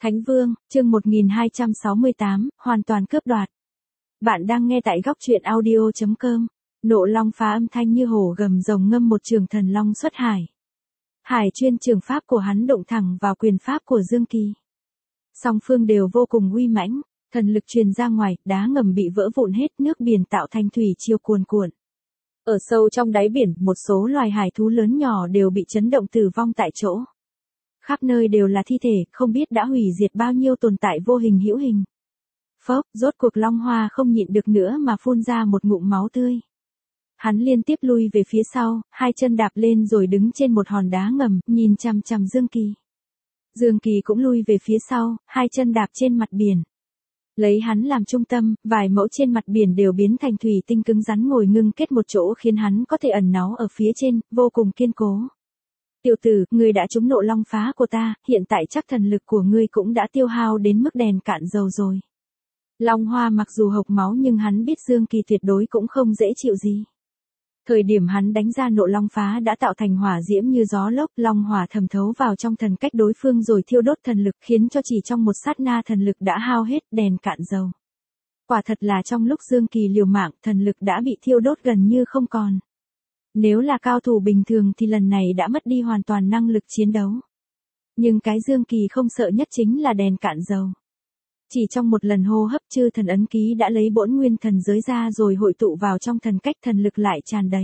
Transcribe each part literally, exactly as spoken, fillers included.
Thánh Vương, chương một nghìn hai trăm sáu mươi tám, hoàn toàn cướp đoạt. Bạn đang nghe tại góc truyện audio chấm com. Nộ long phá âm thanh như hổ gầm rồng ngâm một trường thần long xuất hải. Hải chuyên trường pháp của hắn đụng thẳng vào quyền pháp của Dương Kỳ. Song phương đều vô cùng uy mãnh, thần lực truyền ra ngoài, đá ngầm bị vỡ vụn hết, nước biển tạo thành thủy triều cuồn cuộn. Ở sâu trong đáy biển, một số loài hải thú lớn nhỏ đều bị chấn động tử vong tại chỗ. Khắp nơi đều là thi thể, không biết đã hủy diệt bao nhiêu tồn tại vô hình hữu hình. Phốc, rốt cuộc Long Hoa không nhịn được nữa mà phun ra một ngụm máu tươi. Hắn liên tiếp lui về phía sau, hai chân đạp lên rồi đứng trên một hòn đá ngầm, nhìn chằm chằm Dương Kỳ. Dương Kỳ cũng lui về phía sau, hai chân đạp trên mặt biển. Lấy hắn làm trung tâm, vài mẫu trên mặt biển đều biến thành thủy tinh cứng rắn ngồi ngưng kết một chỗ khiến hắn có thể ẩn náu ở phía trên, vô cùng kiên cố. Tiểu tử, ngươi đã trúng nộ long phá của ta, hiện tại chắc thần lực của ngươi cũng đã tiêu hao đến mức đèn cạn dầu rồi. Long Hoa mặc dù hộc máu nhưng hắn biết Dương Kỳ tuyệt đối cũng không dễ chịu gì. Thời điểm hắn đánh ra nộ long phá đã tạo thành hỏa diễm như gió lốc, long hỏa thẩm thấu vào trong thần cách đối phương rồi thiêu đốt thần lực khiến cho chỉ trong một sát na thần lực đã hao hết, đèn cạn dầu. Quả thật là trong lúc Dương Kỳ liều mạng, thần lực đã bị thiêu đốt gần như không còn. Nếu là cao thủ bình thường thì lần này đã mất đi hoàn toàn năng lực chiến đấu. Nhưng cái Dương Kỳ không sợ nhất chính là đèn cạn dầu. Chỉ trong một lần hô hấp chư thần ấn ký đã lấy bổn nguyên thần giới ra rồi hội tụ vào trong thần cách, thần lực lại tràn đầy.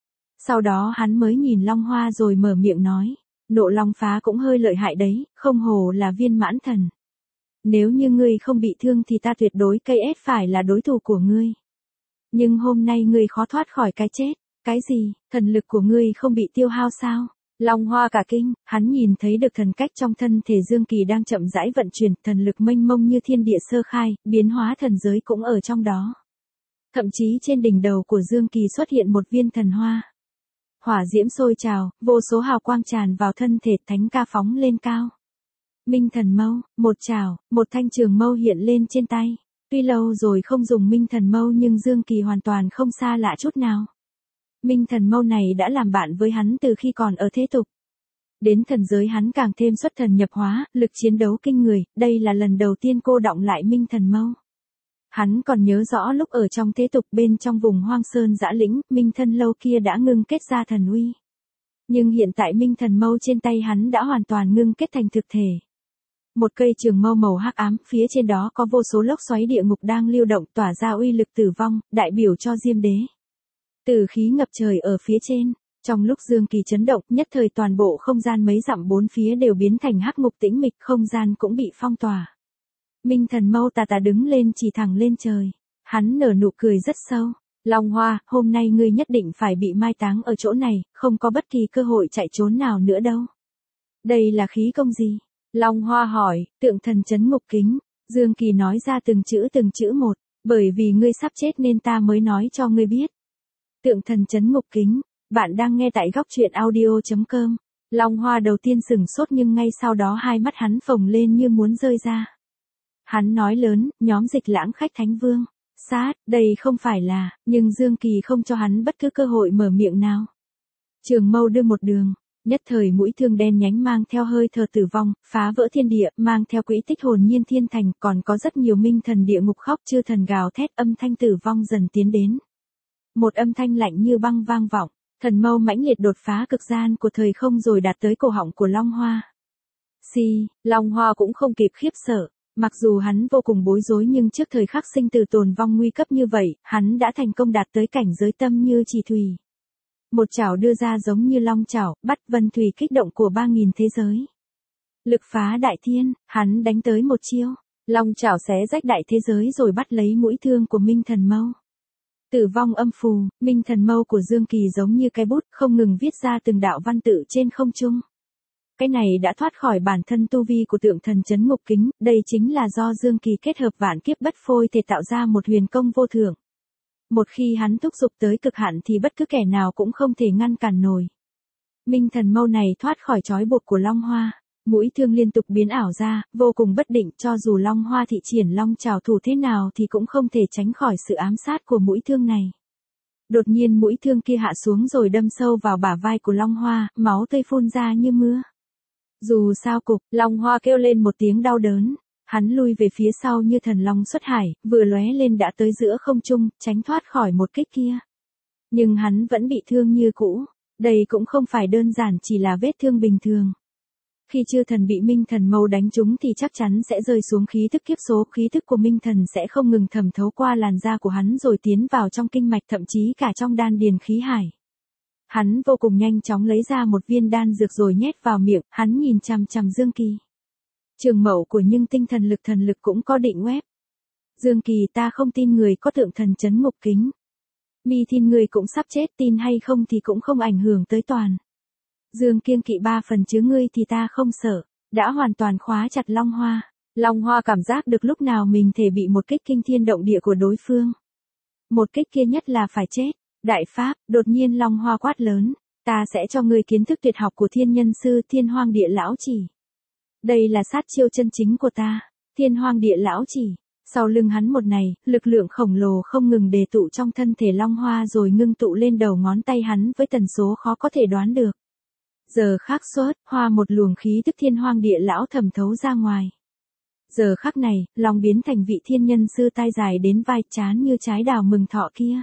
Sau đó hắn mới nhìn Long Hoa rồi mở miệng nói, nộ long phá cũng hơi lợi hại đấy, không hồ là viên mãn thần. Nếu như ngươi không bị thương thì ta tuyệt đối cây ép phải là đối thủ của ngươi. Nhưng hôm nay ngươi khó thoát khỏi cái chết. Cái gì, thần lực của ngươi không bị tiêu hao sao? Long Hoa cả kinh, hắn nhìn thấy được thần cách trong thân thể Dương Kỳ đang chậm rãi vận chuyển, thần lực mênh mông như thiên địa sơ khai, biến hóa thần giới cũng ở trong đó. Thậm chí trên đỉnh đầu của Dương Kỳ xuất hiện một viên thần hoa. Hỏa diễm sôi trào, vô số hào quang tràn vào thân thể, thánh ca phóng lên cao. Minh thần mâu, một trảo, một thanh trường mâu hiện lên trên tay. Tuy lâu rồi không dùng minh thần mâu nhưng Dương Kỳ hoàn toàn không xa lạ chút nào. Minh thần mâu này đã làm bạn với hắn từ khi còn ở thế tục. Đến thần giới hắn càng thêm xuất thần nhập hóa, lực chiến đấu kinh người, đây là lần đầu tiên cô đọng lại minh thần mâu. Hắn còn nhớ rõ lúc ở trong thế tục bên trong vùng hoang sơn dã lĩnh, minh thân lâu kia đã ngưng kết ra thần uy. Nhưng hiện tại minh thần mâu trên tay hắn đã hoàn toàn ngưng kết thành thực thể. Một cây trường mâu màu hắc ám, phía trên đó có vô số lốc xoáy địa ngục đang lưu động tỏa ra uy lực tử vong, đại biểu cho Diêm Đế. Tử khí ngập trời ở phía trên, trong lúc Dương Kỳ chấn động, nhất thời toàn bộ không gian mấy dặm bốn phía đều biến thành hắc ngục tĩnh mịch, không gian cũng bị phong tỏa. Minh thần mâu tà tà đứng lên chỉ thẳng lên trời, hắn nở nụ cười rất sâu, Long Hoa, hôm nay ngươi nhất định phải bị mai táng ở chỗ này, không có bất kỳ cơ hội chạy trốn nào nữa đâu. Đây là khí công gì? Long Hoa hỏi, tượng thần chấn ngục kính, Dương Kỳ nói ra từng chữ từng chữ một, bởi vì ngươi sắp chết nên ta mới nói cho ngươi biết. Tượng thần chấn ngục kính, bạn đang nghe tại góc truyện audio chấm com. Long Hoa đầu tiên sửng sốt nhưng ngay sau đó hai mắt hắn phồng lên như muốn rơi ra. Hắn nói lớn, nhóm Dịch Lãng khách Thánh Vương. Sát, đây không phải là, nhưng Dương Kỳ không cho hắn bất cứ cơ hội mở miệng nào. Trường mâu đưa một đường, nhất thời mũi thương đen nhánh mang theo hơi thở tử vong, phá vỡ thiên địa, mang theo quỹ tích hồn nhiên thiên thành, còn có rất nhiều minh thần địa ngục khóc chư thần gào thét, âm thanh tử vong dần tiến đến. Một âm thanh lạnh như băng vang vọng, thần mâu mãnh liệt đột phá cực gian của thời không rồi đạt tới cổ họng của Long Hoa. Xì, si, Long Hoa cũng không kịp khiếp sợ, mặc dù hắn vô cùng bối rối nhưng trước thời khắc sinh tử tồn vong nguy cấp như vậy, hắn đã thành công đạt tới cảnh giới tâm như chỉ thủy. Một chảo đưa ra giống như long chảo, bắt vân thủy kích động của ba nghìn thế giới. Lực phá đại thiên, hắn đánh tới một chiêu, long chảo xé rách đại thế giới rồi bắt lấy mũi thương của minh thần mâu. Tử vong âm phù, minh thần mâu của Dương Kỳ giống như cái bút không ngừng viết ra từng đạo văn tự trên không trung. Cái này đã thoát khỏi bản thân tu vi của tượng thần chấn ngục kính, đây chính là do Dương Kỳ kết hợp vạn kiếp bất phôi thể tạo ra một huyền công vô thượng. Một khi hắn thúc giục tới cực hạn thì bất cứ kẻ nào cũng không thể ngăn cản nổi. Minh thần mâu này thoát khỏi trói buộc của Long Hoa, mũi thương liên tục biến ảo ra, vô cùng bất định, cho dù Long Hoa thị triển long trảo thủ thế nào thì cũng không thể tránh khỏi sự ám sát của mũi thương này. Đột nhiên mũi thương kia hạ xuống rồi đâm sâu vào bả vai của Long Hoa, máu tươi phun ra như mưa. Dù sao cục, Long Hoa kêu lên một tiếng đau đớn. Hắn lui về phía sau như thần long xuất hải, vừa lóe lên đã tới giữa không trung, tránh thoát khỏi một kích kia. Nhưng hắn vẫn bị thương như cũ. Đây cũng không phải đơn giản chỉ là vết thương bình thường. Khi chư thần bị minh thần mâu đánh trúng thì chắc chắn sẽ rơi xuống khí thức kiếp số. Khí thức của minh thần sẽ không ngừng thẩm thấu qua làn da của hắn rồi tiến vào trong kinh mạch, thậm chí cả trong đan điền khí hải. Hắn vô cùng nhanh chóng lấy ra một viên đan dược rồi nhét vào miệng, hắn nhìn chằm chằm Dương Kỳ. Trường mẫu của nhưng tinh thần lực thần lực cũng có định web. Dương Kỳ, ta không tin người có tượng thần chấn ngục kính. Mi tin người cũng sắp chết, tin hay không thì cũng không ảnh hưởng tới toàn. Dương kiêng kỵ ba phần chứ ngươi thì ta không sợ. Đã hoàn toàn khóa chặt Long Hoa. Long Hoa cảm giác được lúc nào mình thể bị một kích kinh thiên động địa của đối phương. Một kích kia nhất là phải chết. Đại Pháp, đột nhiên Long Hoa quát lớn. Ta sẽ cho ngươi kiến thức tuyệt học của thiên nhân sư Thiên Hoang Địa Lão Chỉ. Đây là sát chiêu chân chính của ta. Thiên Hoang Địa Lão Chỉ. Sau lưng hắn một này, lực lượng khổng lồ không ngừng đề tụ trong thân thể Long Hoa rồi ngưng tụ lên đầu ngón tay hắn với tần số khó có thể đoán được. Giờ khắc xuất, hoa một luồng khí tức Thiên Hoang Địa Lão thẩm thấu ra ngoài. Giờ khắc này, Long biến thành vị thiên nhân sư tai dài đến vai trán như trái đào mừng thọ kia.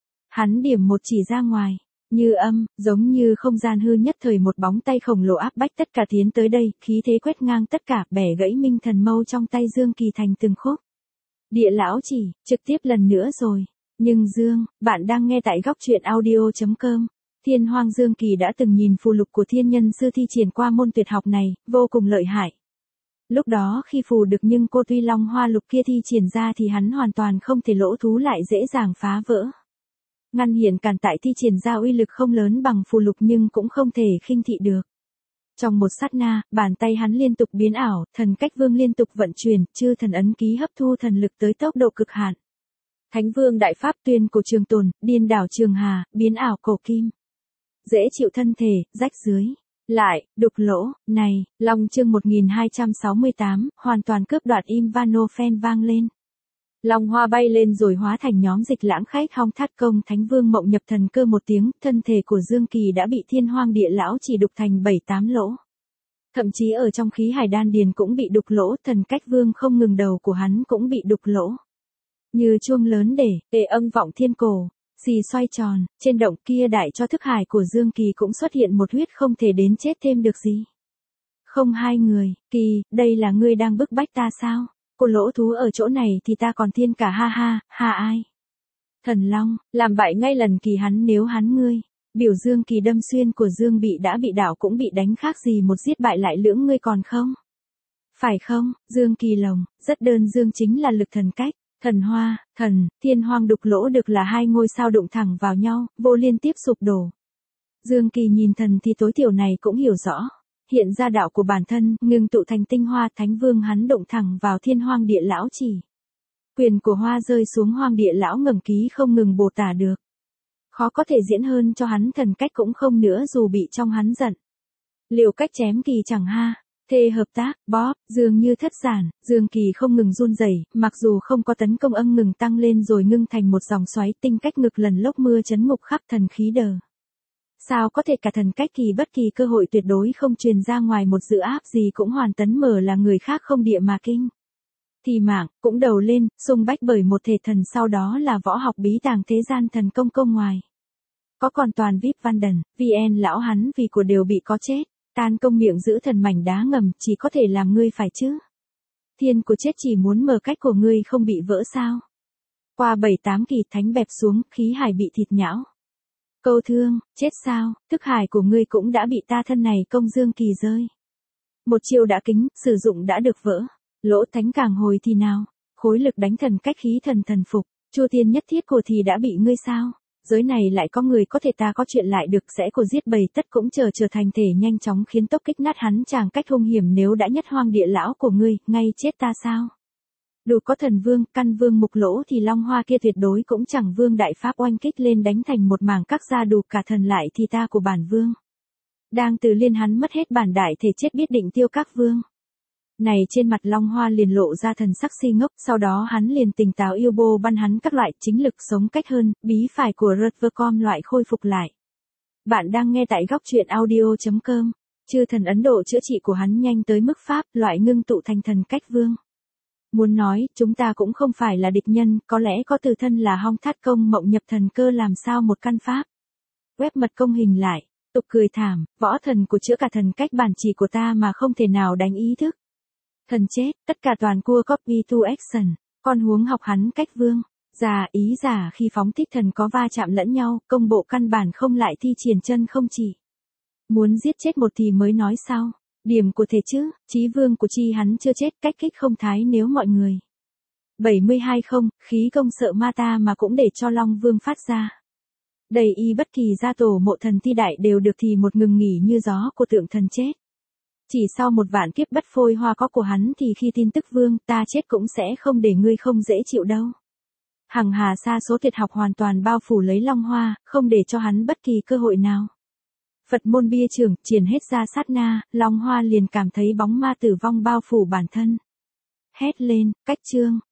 Hắn điểm một chỉ ra ngoài, như âm, giống như không gian hư nhất thời một bóng tay khổng lồ áp bách tất cả tiến tới đây, khí thế quét ngang tất cả, bẻ gãy minh thần mâu trong tay Dương Kỳ thành từng khúc. Địa Lão Chỉ, trực tiếp lần nữa rồi. Nhưng Dương, bạn đang nghe tại góc truyện audio chấm com. Thiên Hoang Dương Kỳ đã từng nhìn phù lục của thiên nhân sư thi triển qua môn tuyệt học này, vô cùng lợi hại. Lúc đó khi phù được nhưng cô tuy Long Hoa lục kia thi triển ra thì hắn hoàn toàn không thể lỗ thú lại dễ dàng phá vỡ. Ngăn hiển cản tại thi triển ra uy lực không lớn bằng phù lục nhưng cũng không thể khinh thị được. Trong một sát na, bàn tay hắn liên tục biến ảo, thần cách vương liên tục vận chuyển, chư thần ấn ký hấp thu thần lực tới tốc độ cực hạn. Thánh vương đại pháp tuyên cổ trường tồn, điên đảo trường hà, biến ảo cổ kim. Dễ chịu thân thể, rách dưới. Lại, đục lỗ, này, Long chương một nghìn hai trăm sáu mươi tám, hoàn toàn cướp đoạt im vano phen vang lên. Long Hoa bay lên rồi hóa thành nhóm dịch lãng khách hong thát công thánh vương mộng nhập thần cơ một tiếng, thân thể của Dương Kỳ đã bị Thiên Hoang Địa Lão chỉ đục thành bảy tám lỗ. Thậm chí ở trong khí hải đan điền cũng bị đục lỗ, thần cách vương không ngừng đầu của hắn cũng bị đục lỗ. Như chuông lớn để, ê âm vọng thiên cổ, xì xoay tròn, trên động kia đại cho thức hải của Dương Kỳ cũng xuất hiện một huyết không thể đến chết thêm được gì. Không hai người, Kỳ, đây là ngươi đang bức bách ta sao? Cô lỗ thú ở chỗ này thì ta còn thiên cả ha ha, ha ai? Thần Long, làm bại ngay lần Kỳ hắn nếu hắn ngươi. Biểu Dương Kỳ đâm xuyên của Dương bị đã bị đảo cũng bị đánh khác gì một giết bại lại lưỡng ngươi còn không? Phải không, Dương Kỳ lồng, rất đơn Dương chính là lực thần cách. Thần Hoa, thần, Thiên Hoang đục lỗ được là hai ngôi sao đụng thẳng vào nhau, vô liên tiếp sụp đổ. Dương Kỳ nhìn thần thì tối thiểu này cũng hiểu rõ. Hiện ra đạo của bản thân, ngừng tụ thành tinh hoa thánh vương hắn đụng thẳng vào Thiên Hoang Địa Lão chỉ. Quyền của hoa rơi xuống Hoang Địa Lão ngẩng ký không ngừng bổ tả được. Khó có thể diễn hơn cho hắn thần cách cũng không nữa dù bị trong hắn giận. Liều cách chém Kỳ chẳng ha. Thê hợp tác, bóp, dường như thất giản, Dương Kỳ không ngừng run rẩy, mặc dù không có tấn công âm ngừng tăng lên rồi ngưng thành một dòng xoáy tinh cách ngực lần lốc mưa chấn ngục khắp thần khí đờ. Sao có thể cả thần cách Kỳ bất kỳ cơ hội tuyệt đối không truyền ra ngoài một dự áp gì cũng hoàn tấn mở là người khác không địa mà kinh. Thì mạng, cũng đầu lên, xung bách bởi một thể thần sau đó là võ học bí tàng thế gian thần công công ngoài. Có còn toàn vê i pê văn đần, vê en lão hắn vì của đều bị có chết. Tan công miệng giữ thần mảnh đá ngầm chỉ có thể làm ngươi phải chứ. Thiên của chết chỉ muốn mở cách của ngươi không bị vỡ sao. Qua bảy tám kỳ thánh bẹp xuống, khí hải bị thịt nhão. Câu thương, chết sao, thức hải của ngươi cũng đã bị ta thân này công Dương Kỳ rơi. Một chiêu đã kính, sử dụng đã được vỡ. Lỗ thánh càng hồi thì nào, khối lực đánh thần cách khí thần thần phục, chua tiên nhất thiết của thì đã bị ngươi sao. Giới này lại có người có thể ta có chuyện lại được sẽ của giết bầy tất cũng chờ trở thành thể nhanh chóng khiến tốc kích nát hắn chàng cách hung hiểm nếu đã nhất Hoang Địa Lão của ngươi, ngay chết ta sao? Đủ có thần vương, căn vương mục lỗ thì Long Hoa kia tuyệt đối cũng chẳng vương đại pháp oanh kích lên đánh thành một mảng các ra đủ cả thần lại thì ta của bản vương. Đang từ liên hắn mất hết bản đại thể chết biết định tiêu các vương. Này trên mặt Long Hoa liền lộ ra thần sắc si ngốc, sau đó hắn liền tỉnh táo yêu bô băn hắn các loại chính lực sống cách hơn, bí phải của Rutvercom loại khôi phục lại. Bạn đang nghe tại góc truyện audio chấm com. Chư thần Ấn Độ chữa trị của hắn nhanh tới mức Pháp, loại ngưng tụ thành thần cách vương. Muốn nói, chúng ta cũng không phải là địch nhân, có lẽ có từ thân là Hong Thát Công mộng nhập thần cơ làm sao một căn Pháp. Web mật công hình lại, tục cười thảm, võ thần của chữa cả thần cách bản chỉ của ta mà không thể nào đánh ý thức. Thần chết, tất cả toàn cua copy to action, con huống học hắn cách vương. Già ý giả khi phóng thích thần có va chạm lẫn nhau, công bộ căn bản không lại thi triển chân không chỉ. Muốn giết chết một thì mới nói sau. Điểm của thể chứ, chí vương của chi hắn chưa chết, cách kích không thái nếu mọi người. bảy mươi hai không, khí công sợ ma ta mà cũng để cho Long Vương phát ra. Đầy y bất kỳ gia tổ mộ thần thi đại đều được thì một ngừng nghỉ như gió của tượng thần chết. Chỉ sau một vạn kiếp bất phôi hoa có của hắn thì khi tin tức vương ta chết cũng sẽ không để ngươi không dễ chịu đâu. Hằng hà sa số thiệt học hoàn toàn bao phủ lấy Long Hoa, không để cho hắn bất kỳ cơ hội nào. Phật môn bia trưởng, triển hết ra sát na, Long Hoa liền cảm thấy bóng ma tử vong bao phủ bản thân. Hét lên, cách chương.